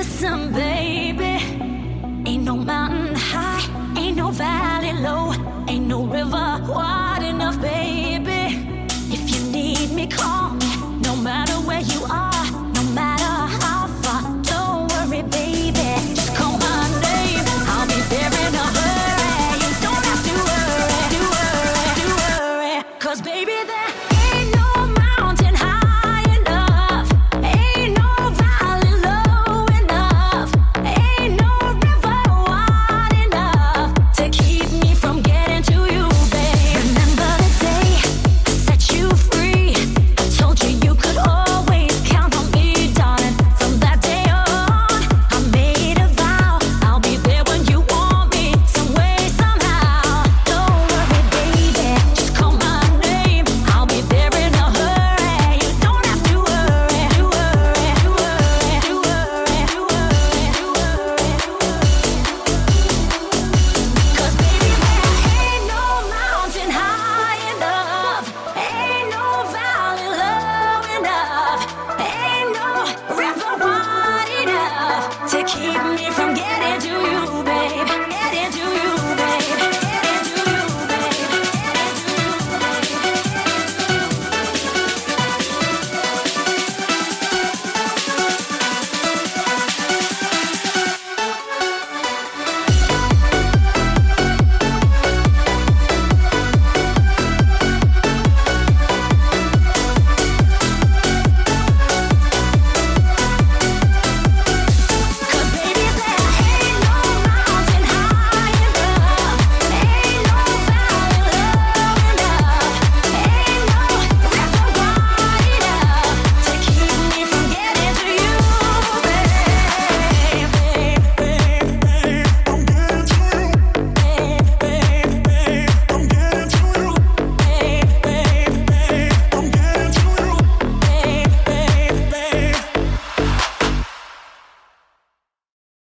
Listen, baby, ain't no mountain high, ain't no valley low, ain't no river wide enough, baby. If you need me, call me, no matter where you are, no matter how far. Don't worry, baby, just call my name, I'll be there in a hurry. You don't have to worry, 'cause baby, there ain't no mountain high enough, ain't no valley low enough, ain't no river wide enough to keep me from getting to you, babe. Remember the day I set you free, I told you you could always count on me, darling. From that day on, I made a vow, I'll be there when you want me, some way, somehow. Don't worry, baby, just call my name, I'll be there in a hurry. You don't have to worry, Cause baby, there ain't no mountain high enough, ain't no valley low enough, ain't no river wide enough to keep me